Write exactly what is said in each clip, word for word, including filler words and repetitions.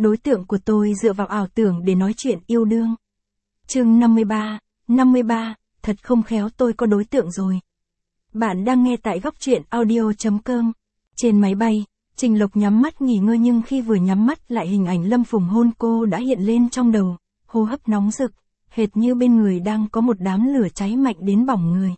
đối tượng của tôi dựa vào ảo tưởng để nói chuyện yêu đương. Chương năm mươi ba, năm mươi ba, thật không khéo tôi có đối tượng rồi. Bạn đang nghe tại góc truyện audio chấm com. Trên máy bay, Trình Lộc nhắm mắt nghỉ ngơi nhưng khi vừa nhắm mắt lại hình ảnh Lâm Phùng hôn cô đã hiện lên trong đầu, hô hấp nóng rực, hệt như bên người đang có một đám lửa cháy mạnh đến bỏng người.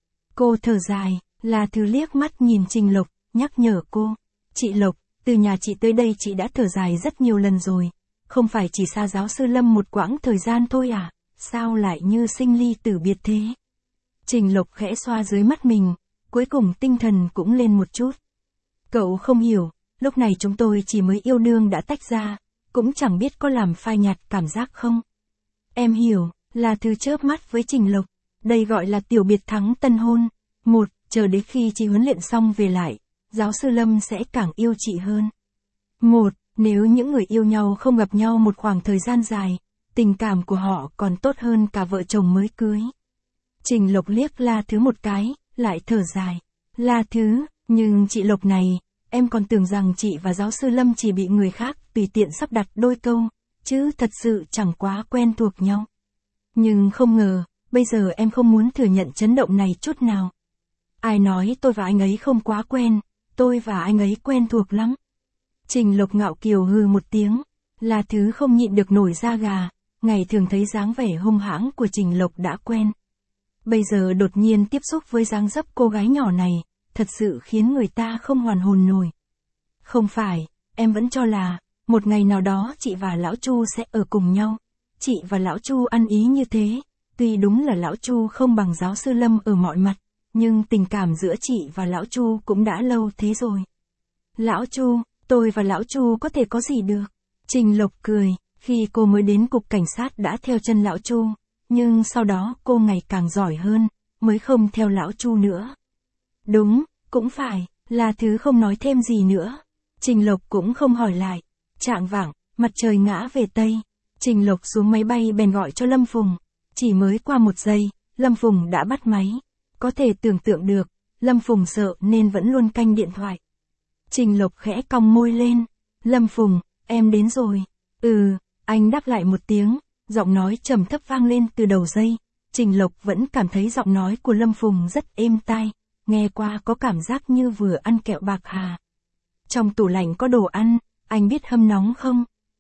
Cô thở dài, là Thứ liếc mắt nhìn Trình Lộc, nhắc nhở cô. Chị Lộc, từ nhà chị tới đây chị đã thở dài rất nhiều lần rồi, không phải chỉ xa giáo sư Lâm một quãng thời gian thôi à, sao lại như sinh ly tử biệt thế? Trình Lộc khẽ xoa dưới mắt mình, cuối cùng tinh thần cũng lên một chút. Cậu không hiểu, lúc này chúng tôi chỉ mới yêu đương đã tách ra, cũng chẳng biết có làm phai nhạt cảm giác không. Em hiểu, là Thứ chớp mắt với Trình Lộc, đây gọi là tiểu biệt thắng tân hôn. Một, chờ đến khi chị huấn luyện xong về lại, giáo sư Lâm sẽ càng yêu chị hơn. Một, nếu những người yêu nhau không gặp nhau một khoảng thời gian dài, tình cảm của họ còn tốt hơn cả vợ chồng mới cưới. Trình Lộc liếc La Thứ một cái, lại thở dài. La Thứ, nhưng chị Lộc này, em còn tưởng rằng chị và giáo sư Lâm chỉ bị người khác tùy tiện sắp đặt đôi câu, chứ thật sự chẳng quá quen thuộc nhau. Nhưng không ngờ, bây giờ em không muốn thừa nhận chấn động này chút nào. Ai nói tôi và anh ấy không quá quen, tôi và anh ấy quen thuộc lắm. Trình Lộc ngạo kiều hừ một tiếng, là Thứ không nhịn được nổi da gà, ngày thường thấy dáng vẻ hung hãng của Trình Lộc đã quen. Bây giờ đột nhiên tiếp xúc với dáng dấp cô gái nhỏ này, thật sự khiến người ta không hoàn hồn nổi. Không phải, em vẫn cho là, một ngày nào đó chị và Lão Chu sẽ ở cùng nhau. Chị và Lão Chu ăn ý như thế, tuy đúng là Lão Chu không bằng giáo sư Lâm ở mọi mặt, nhưng tình cảm giữa chị và Lão Chu cũng đã lâu thế rồi. Lão Chu, tôi và Lão Chu có thể có gì được? Trình Lộc cười, khi cô mới đến cục cảnh sát đã theo chân Lão Chu, nhưng sau đó cô ngày càng giỏi hơn, mới không theo Lão Chu nữa. Đúng, cũng phải, là Thứ không nói thêm gì nữa. Trình Lộc cũng không hỏi lại. Chạng vạng, mặt trời ngã về Tây. Trình Lộc xuống máy bay bèn gọi cho Lâm Phùng. Chỉ mới qua một giây, Lâm Phùng đã bắt máy. Có thể tưởng tượng được, Lâm Phùng sợ nên vẫn luôn canh điện thoại. Trình Lộc khẽ cong môi lên. Lâm Phùng, em đến rồi. Ừ, anh đáp lại một tiếng, giọng nói trầm thấp vang lên từ đầu dây. Trình Lộc vẫn cảm thấy giọng nói của Lâm Phùng rất êm tai, nghe qua có cảm giác như vừa ăn kẹo bạc hà. Trong tủ lạnh có đồ ăn, anh biết hâm nóng không?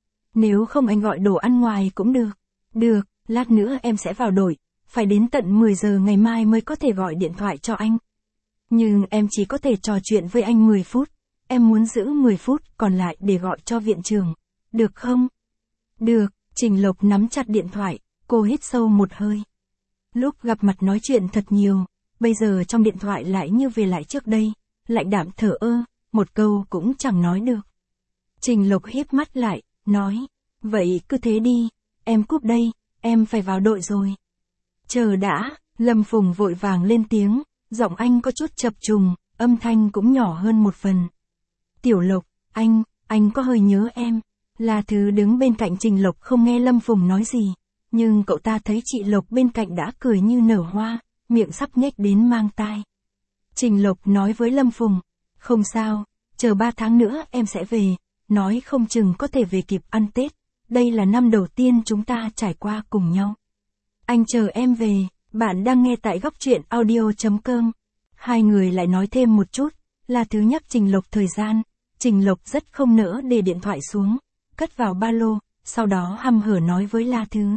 Nếu không anh gọi đồ ăn ngoài cũng được. Được, lát nữa em sẽ vào đội, phải đến tận mười giờ ngày mai mới có thể gọi điện thoại cho anh. Nhưng em chỉ có thể trò chuyện với anh mười phút, em muốn giữ mười phút còn lại để gọi cho viện trưởng, được không? Được, Trình Lộc nắm chặt điện thoại, cô hít sâu một hơi. Lúc gặp mặt nói chuyện thật nhiều, bây giờ trong điện thoại lại như về lại trước đây, lạnh đạm thở ơ, một câu cũng chẳng nói được. Trình Lộc híp mắt lại, nói, vậy cứ thế đi, em cúp đây, em phải vào đội rồi. Chờ đã, Lâm Phùng vội vàng lên tiếng, giọng anh có chút chập trùng, âm thanh cũng nhỏ hơn một phần. Tiểu Lộc, anh, anh có hơi nhớ em. La Thứ đứng bên cạnh Trình Lộc không nghe Lâm Phùng nói gì, nhưng cậu ta thấy chị Lộc bên cạnh đã cười như nở hoa, miệng sắp nhếch đến mang tai. Trình Lộc nói với Lâm Phùng, không sao, chờ ba tháng nữa em sẽ về, nói không chừng có thể về kịp ăn Tết, đây là năm đầu tiên chúng ta trải qua cùng nhau. Anh chờ em về, bạn đang nghe tại góc truyện audio chấm com. Hai người lại nói thêm một chút, là Thứ nhắc Trình Lộc thời gian, Trình Lộc rất không nỡ để điện thoại xuống, cất vào ba lô, sau đó hăm hở nói với La Thứ.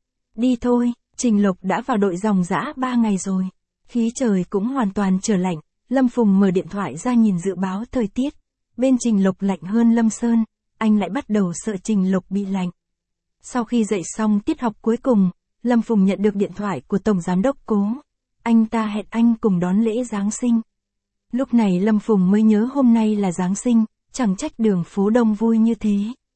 Đi thôi, Trình Lộc đã vào đội dòng dã ba ngày rồi, khí trời cũng hoàn toàn trở lạnh, Lâm Phùng mở điện thoại ra nhìn dự báo thời tiết, bên Trình Lộc lạnh hơn Lâm Sơn, anh lại bắt đầu sợ Trình Lộc bị lạnh. Sau khi dạy xong tiết học cuối cùng, Lâm Phùng nhận được điện thoại của Tổng Giám đốc Cố, anh ta hẹn anh cùng đón lễ Giáng sinh. Lúc này Lâm Phùng mới nhớ hôm nay là Giáng sinh, chẳng trách đường phố đông vui như thế.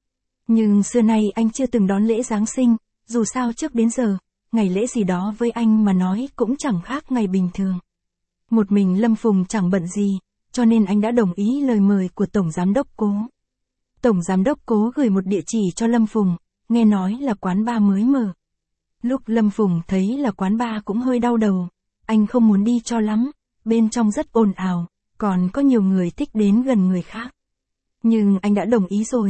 Nhưng xưa nay anh chưa từng đón lễ Giáng sinh, dù sao trước đến giờ, ngày lễ gì đó với anh mà nói cũng chẳng khác ngày bình thường. Một mình Lâm Phùng chẳng bận gì, cho nên anh đã đồng ý lời mời của Tổng Giám đốc Cố. Tổng Giám đốc Cố gửi một địa chỉ cho Lâm Phùng, nghe nói là quán bar mới mở. Lúc Lâm Phùng thấy là quán bar cũng hơi đau đầu, anh không muốn đi cho lắm, bên trong rất ồn ào, còn có nhiều người thích đến gần người khác. Nhưng anh đã đồng ý rồi,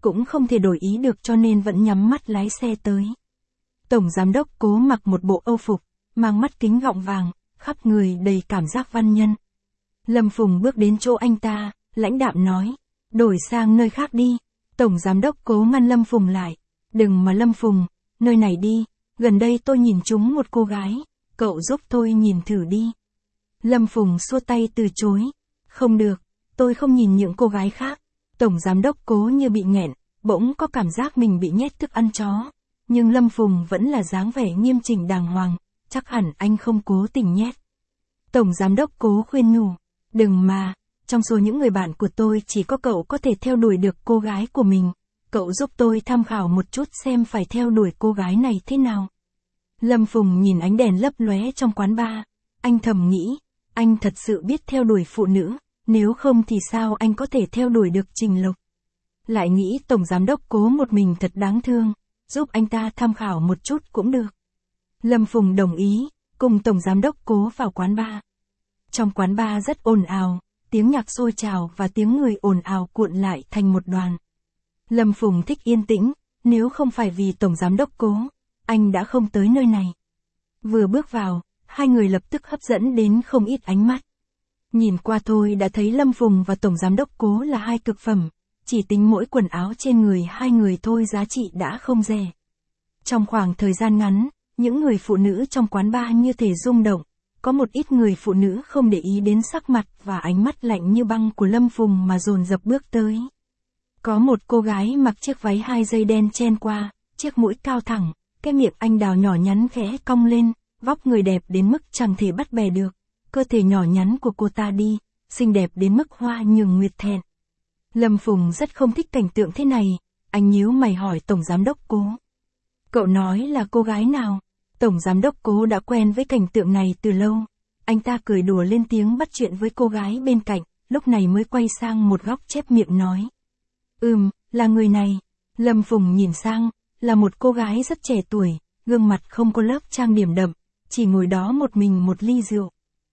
cũng không thể đổi ý được cho nên vẫn nhắm mắt lái xe tới. Tổng giám đốc Cố mặc một bộ âu phục, mang mắt kính gọng vàng, khắp người đầy cảm giác văn nhân. Lâm Phùng bước đến chỗ anh ta, lãnh đạm nói, đổi sang nơi khác đi. Tổng giám đốc Cố ngăn Lâm Phùng lại, đừng mà Lâm Phùng, nơi này đi, gần đây tôi nhìn trúng một cô gái, cậu giúp tôi nhìn thử đi. Lâm Phùng xua tay từ chối, không được, tôi không nhìn những cô gái khác. Tổng giám đốc Cố như bị nghẹn, bỗng có cảm giác mình bị nhét thức ăn chó, nhưng Lâm Phùng vẫn là dáng vẻ nghiêm chỉnh đàng hoàng, chắc hẳn anh không cố tình nhét. Tổng giám đốc Cố khuyên nhủ, đừng mà, trong số những người bạn của tôi chỉ có cậu có thể theo đuổi được cô gái của mình, cậu giúp tôi tham khảo một chút xem phải theo đuổi cô gái này thế nào. Lâm Phùng nhìn ánh đèn lấp lóe trong quán bar, anh thầm nghĩ, anh thật sự biết theo đuổi phụ nữ, nếu không thì sao anh có thể theo đuổi được Trình Lộc. Lại nghĩ Tổng giám đốc Cố một mình thật đáng thương, giúp anh ta tham khảo một chút cũng được. Lâm Phùng đồng ý, cùng Tổng giám đốc Cố vào quán bar. Trong quán bar rất ồn ào, tiếng nhạc sôi trào và tiếng người ồn ào cuộn lại thành một đoàn. Lâm Phùng thích yên tĩnh, nếu không phải vì Tổng giám đốc Cố, anh đã không tới nơi này. Vừa bước vào, hai người lập tức hấp dẫn đến không ít ánh mắt. Nhìn qua thôi đã thấy Lâm Phùng và Tổng giám đốc Cố là hai cực phẩm, chỉ tính mỗi quần áo trên người hai người thôi giá trị đã không rẻ. Trong khoảng thời gian ngắn, những người phụ nữ trong quán bar như thể rung động, có một ít người phụ nữ không để ý đến sắc mặt và ánh mắt lạnh như băng của Lâm Phùng mà dồn dập bước tới. Có một cô gái mặc chiếc váy hai dây đen chen qua, chiếc mũi cao thẳng, cái miệng anh đào nhỏ nhắn khẽ cong lên, vóc người đẹp đến mức chẳng thể bắt bè được, cơ thể nhỏ nhắn của cô ta đi, xinh đẹp đến mức hoa nhường nguyệt thẹn. Lâm Phùng rất không thích cảnh tượng thế này, anh nhíu mày hỏi Tổng giám đốc Cố. Cậu nói là cô gái nào? Tổng giám đốc Cố đã quen với cảnh tượng này từ lâu, anh ta cười đùa lên tiếng bắt chuyện với cô gái bên cạnh, lúc này mới quay sang một góc chép miệng nói. Ừm, là người này. Lâm Phùng nhìn sang, là một cô gái rất trẻ tuổi, gương mặt không có lớp trang điểm đậm, chỉ ngồi đó một mình một ly rượu.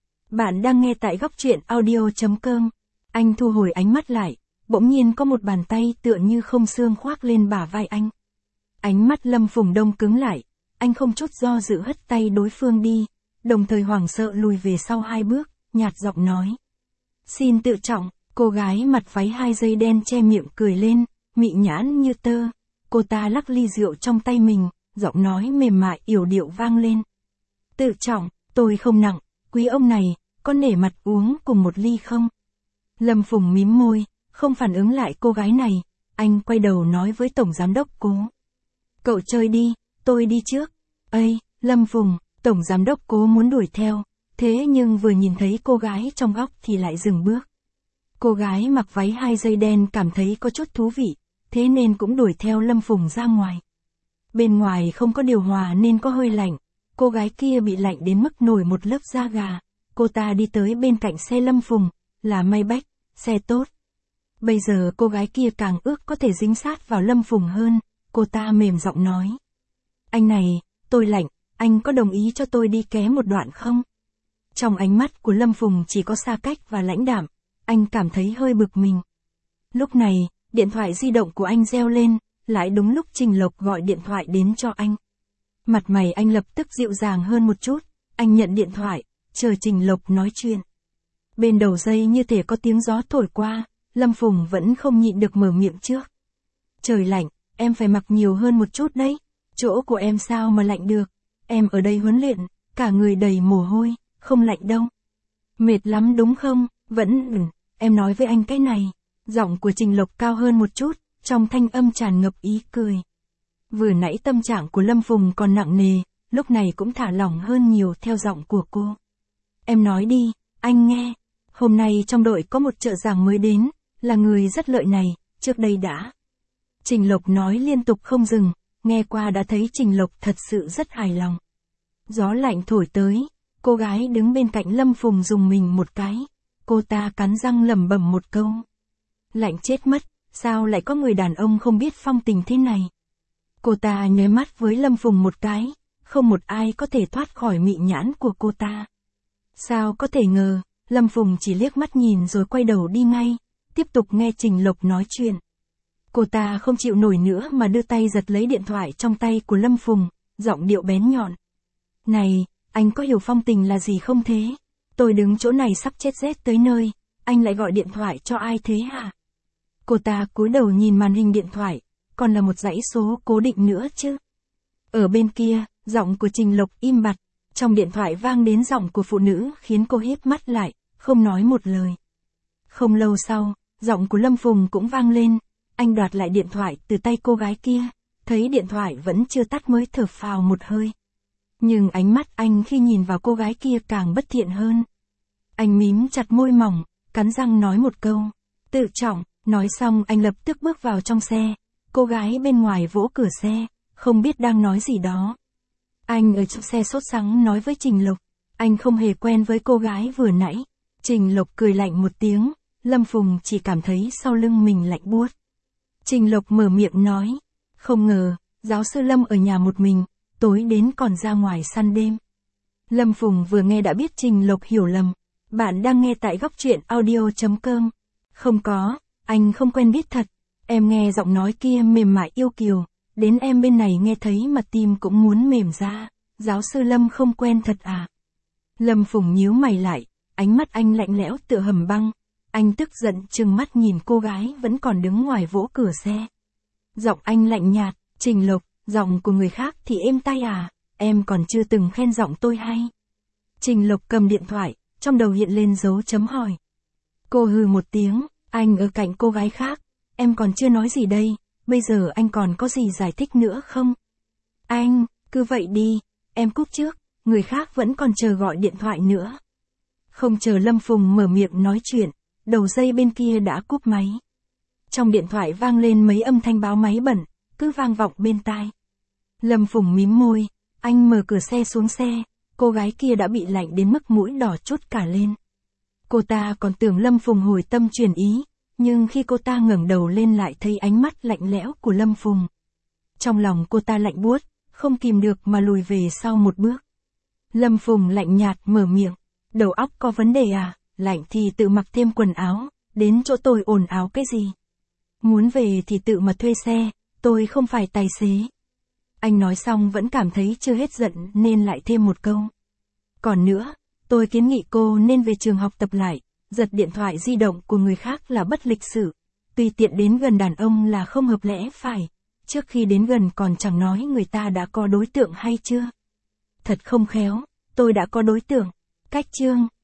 Bạn đang nghe tại góc truyện audio chấm com. Anh thu hồi ánh mắt lại, bỗng nhiên có một bàn tay tựa như không xương khoác lên bả vai anh. Ánh mắt Lâm Phùng đông cứng lại, anh không chút do dự hất tay đối phương đi, đồng thời hoảng sợ lùi về sau hai bước, nhạt giọng nói. Xin tự trọng, cô gái mặt váy hai dây đen che miệng cười lên, mị nhãn như tơ, cô ta lắc ly rượu trong tay mình, giọng nói mềm mại yểu điệu vang lên. Tự trọng, tôi không nặng, quý ông này, có nể mặt uống cùng một ly không? Lâm Phùng mím môi, không phản ứng lại cô gái này, anh quay đầu nói với Tổng giám đốc Cố. Cậu chơi đi, tôi đi trước. Ây, Lâm Phùng, Tổng giám đốc Cố muốn đuổi theo, thế nhưng vừa nhìn thấy cô gái trong góc thì lại dừng bước. Cô gái mặc váy hai dây đen cảm thấy có chút thú vị, thế nên cũng đuổi theo Lâm Phùng ra ngoài. Bên ngoài không có điều hòa nên có hơi lạnh, cô gái kia bị lạnh đến mức nổi một lớp da gà, cô ta đi tới bên cạnh xe Lâm Phùng, là Maybach, xe tốt. Bây giờ cô gái kia càng ước có thể dính sát vào Lâm Phùng hơn, cô ta mềm giọng nói. Anh này, tôi lạnh, anh có đồng ý cho tôi đi ké một đoạn không? Trong ánh mắt của Lâm Phùng chỉ có xa cách và lãnh đạm, anh cảm thấy hơi bực mình. Lúc này, điện thoại di động của anh reo lên, lại đúng lúc Trình Lộc gọi điện thoại đến cho anh. Mặt mày anh lập tức dịu dàng hơn một chút, anh nhận điện thoại, chờ Trình Lộc nói chuyện. Bên đầu dây như thể có tiếng gió thổi qua, Lâm Phùng vẫn không nhịn được mở miệng trước. Trời lạnh, em phải mặc nhiều hơn một chút đấy, chỗ của em sao mà lạnh được, em ở đây huấn luyện, cả người đầy mồ hôi, không lạnh đâu. Mệt lắm đúng không, vẫn, ừ, em nói với anh cái này. Giọng của Trình Lộc cao hơn một chút, trong thanh âm tràn ngập ý cười. Vừa nãy tâm trạng của Lâm Phùng còn nặng nề, lúc này cũng thả lỏng hơn nhiều theo giọng của cô. Em nói đi, anh nghe. Hôm nay trong đội có một trợ giảng mới đến, là người rất lợi này, trước đây đã. Trình Lộc nói liên tục không dừng, nghe qua đã thấy Trình Lộc thật sự rất hài lòng. Gió lạnh thổi tới, cô gái đứng bên cạnh Lâm Phùng dùng mình một cái, cô ta cắn răng lẩm bẩm một câu. Lạnh chết mất, sao lại có người đàn ông không biết phong tình thế này. Cô ta nháy mắt với Lâm Phùng một cái, không một ai có thể thoát khỏi mị nhãn của cô ta. Sao có thể ngờ, Lâm Phùng chỉ liếc mắt nhìn rồi quay đầu đi ngay, tiếp tục nghe Trình Lộc nói chuyện. Cô ta không chịu nổi nữa mà đưa tay giật lấy điện thoại trong tay của Lâm Phùng, giọng điệu bén nhọn. Này, anh có hiểu phong tình là gì không thế? Tôi đứng chỗ này sắp chết rét tới nơi, anh lại gọi điện thoại cho ai thế hả? Cô ta cúi đầu nhìn màn hình điện thoại, còn là một dãy số cố định nữa chứ. Ở bên kia, giọng của Trình Lộc im bặt, trong điện thoại vang đến giọng của phụ nữ khiến cô híp mắt lại, không nói một lời. Không lâu sau, giọng của Lâm Phùng cũng vang lên, anh đoạt lại điện thoại từ tay cô gái kia, thấy điện thoại vẫn chưa tắt mới thở phào một hơi. Nhưng ánh mắt anh khi nhìn vào cô gái kia càng bất thiện hơn. Anh mím chặt môi mỏng, cắn răng nói một câu, tự trọng, nói xong anh lập tức bước vào trong xe. Cô gái bên ngoài vỗ cửa xe, không biết đang nói gì đó. Anh ở trong xe sốt sắng nói với Trình Lộc, anh không hề quen với cô gái vừa nãy. Trình Lộc cười lạnh một tiếng, Lâm Phùng chỉ cảm thấy sau lưng mình lạnh buốt. Trình Lộc mở miệng nói, không ngờ, giáo sư Lâm ở nhà một mình, tối đến còn ra ngoài săn đêm. Lâm Phùng vừa nghe đã biết Trình Lộc hiểu lầm. Bạn đang nghe tại góc truyện audio chấm com. Không có, anh không quen biết thật. Em nghe giọng nói kia mềm mại yêu kiều, đến em bên này nghe thấy mà tim cũng muốn mềm ra. Giáo sư Lâm không quen thật à? Lâm Phùng nhíu mày lại, ánh mắt anh lạnh lẽo tựa hầm băng. Anh tức giận trừng mắt nhìn cô gái vẫn còn đứng ngoài vỗ cửa xe. Giọng anh lạnh nhạt, Trình Lộc, giọng của người khác thì êm tai à, em còn chưa từng khen giọng tôi hay. Trình Lộc cầm điện thoại, trong đầu hiện lên dấu chấm hỏi. Cô hừ một tiếng, anh ở cạnh cô gái khác, em còn chưa nói gì đây, bây giờ anh còn có gì giải thích nữa không? Anh, cứ vậy đi, em cúp trước, người khác vẫn còn chờ gọi điện thoại nữa. Không chờ Lâm Phùng mở miệng nói chuyện, đầu dây bên kia đã cúp máy. Trong điện thoại vang lên mấy âm thanh báo máy bẩn, cứ vang vọng bên tai. Lâm Phùng mím môi, anh mở cửa xe xuống xe, cô gái kia đã bị lạnh đến mức mũi đỏ chốt cả lên. Cô ta còn tưởng Lâm Phùng hồi tâm chuyển ý, nhưng khi cô ta ngẩng đầu lên lại thấy ánh mắt lạnh lẽo của Lâm Phùng. Trong lòng cô ta lạnh buốt, không kìm được mà lùi về sau một bước. Lâm Phùng lạnh nhạt mở miệng, đầu óc có vấn đề à, lạnh thì tự mặc thêm quần áo, đến chỗ tôi ồn ào cái gì. Muốn về thì tự mà thuê xe, tôi không phải tài xế. Anh nói xong vẫn cảm thấy chưa hết giận nên lại thêm một câu. Còn nữa, tôi kiến nghị cô nên về trường học tập lại, giật điện thoại di động của người khác là bất lịch sự. Tùy tiện đến gần đàn ông là không hợp lẽ phải. Trước khi đến gần còn chẳng nói người ta đã có đối tượng hay chưa. Thật không khéo, tôi đã có đối tượng. Cách chương.